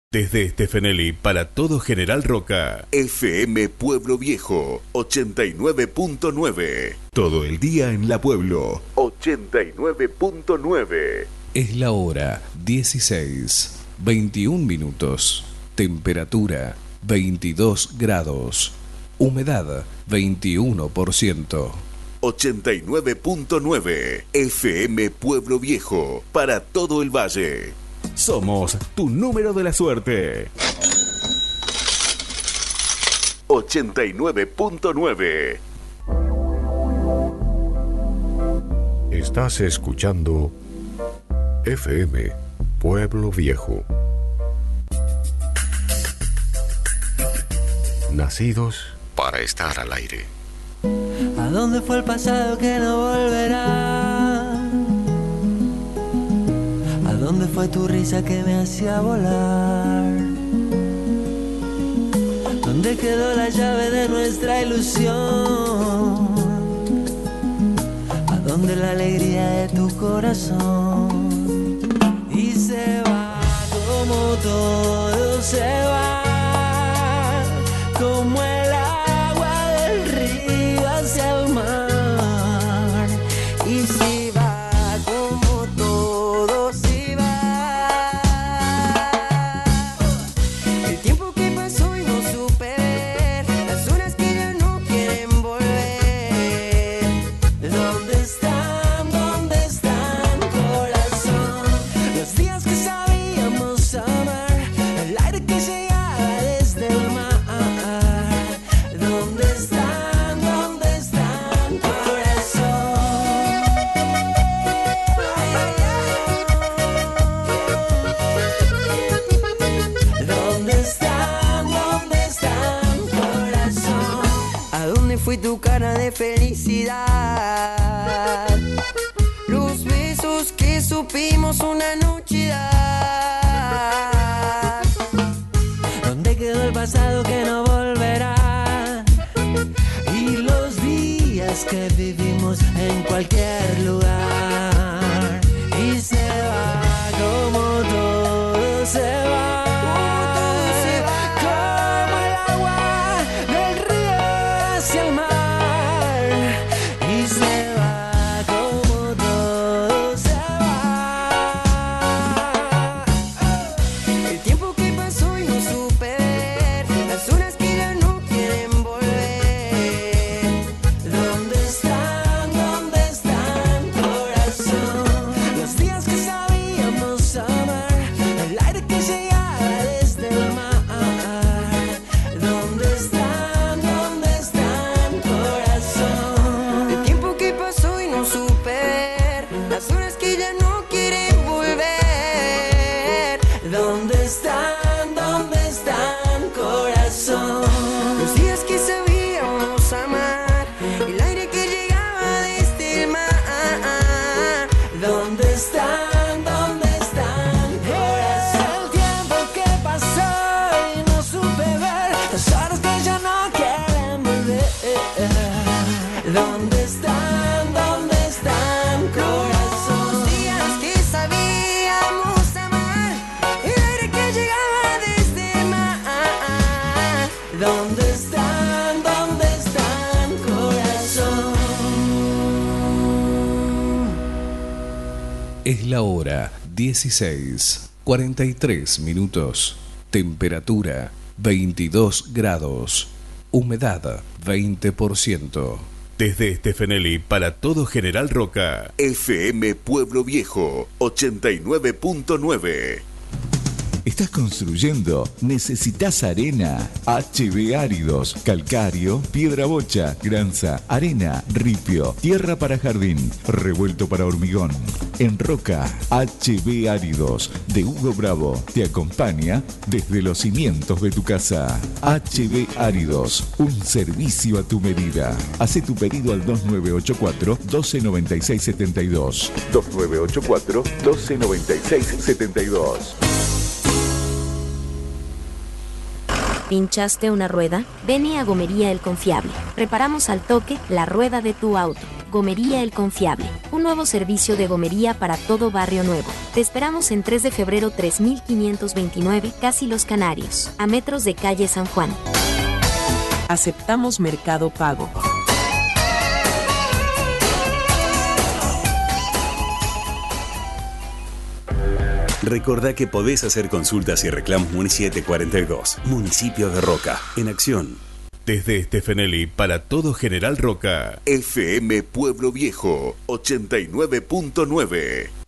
Desde Stefanelli para todo General Roca. FM Pueblo Viejo 89.9. Todo el día en la Pueblo 89.9. Es la hora 16, 21 minutos. Temperatura 22 grados. Humedad 21%. 89.9 FM Pueblo Viejo para todo el valle. Somos tu número de la suerte. 89.9. Estás escuchando FM Pueblo Viejo. Nacidos para estar al aire. ¿A dónde fue el pasado que no volverá? ¿A dónde fue tu risa que me hacía volar? ¿Dónde quedó la llave de nuestra ilusión? ¿A dónde la alegría de tu corazón? Y se va como todo se va, como el agua del río hacia el mar. Y si va como todo se va, el tiempo que pasó y no supe ver, las horas que ya no quieren volver. ¿Dónde están? ¿Dónde están, corazón? Los días que sabíamos amar, el aire que llegaba desde el mar. ¿Dónde están? ¿Dónde están, corazón? ¿Dónde están? ¿Dónde están, corazón? ¿A dónde fue tu cara de felicidad? Los besos que supimos una noche dar. ¿Dónde quedó el pasado que no volverá? Y los días que vivimos en cualquier lugar. Y se va como todo se va, como el agua del río hacia el mar. Y se va como todo se va, el tiempo que pasó y no supe ver, las horas que ya no quieren volver. ¿Dónde están? ¿Dónde están, corazón? Los días que sabíamos amar, el aire que llegaba desde el mar. ¿Dónde están? ¿Dónde están, corazón? El tiempo que pasó y no supe ver, las horas que ya no quieren volver. ¿Dónde están? ¿Dónde están, corazón? Los días que sabíamos amar, el aire que llegaba desde el mar. ¿Dónde están? ¿Dónde están, corazón? El tiempo que pasó y no supe ver, las horas que ya no quieren volver. ¿Dónde están? ¿Dónde están, corazón? Los días que sabíamos amar, el aire que llegaba desde el mar. ¿Dónde están? ¿Dónde están, corazón? Es la hora 16, 43 minutos. Temperatura 22 grados. Humedad 20%. Desde Stefanelli para todo General Roca. FM Pueblo Viejo 89.9. ¿Estás construyendo? ¿Necesitas arena? HB Áridos, calcario, piedra bocha, granza, arena, ripio, tierra para jardín, revuelto para hormigón. En Roca, HB Áridos, de Hugo Bravo, te acompaña desde los cimientos de tu casa. HB Áridos, un servicio a tu medida. Hace tu pedido al 2984-129672. 2984-129672. ¿Pinchaste una rueda? Ven a Gomería El Confiable. Reparamos al toque la rueda de tu auto. Gomería El Confiable, un nuevo servicio de gomería para todo Barrio Nuevo. Te esperamos en 3 de febrero 3529, Casi Los Canarios, a metros de calle San Juan. Aceptamos Mercado Pago. Recordá que podés hacer consultas y reclamos Muni 742, Municipio de Roca, en acción. Desde Stefanelli para todo General Roca. FM Pueblo Viejo 89.9.